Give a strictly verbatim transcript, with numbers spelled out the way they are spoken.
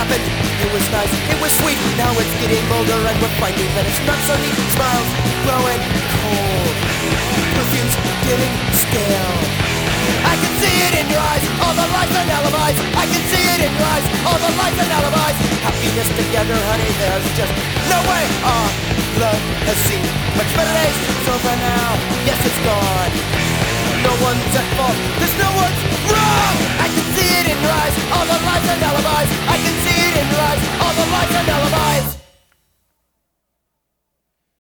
happened. It was nice, it was sweet. Now it's getting older and we're finding that it's not so neat. Smiles growing cold, perfume's getting stale. I can see it in your eyes, all the lies and alibis. I can see it in your eyes, all the lies and alibis. Happiness together, honey, there's just no way. Our love has seen much better days. So for now, yes, it's gone. No one's at fault, there's no one's wrong. I can see it in your eyes, all the lies and alibis. I can see it in your eyes, all the lies and alibis.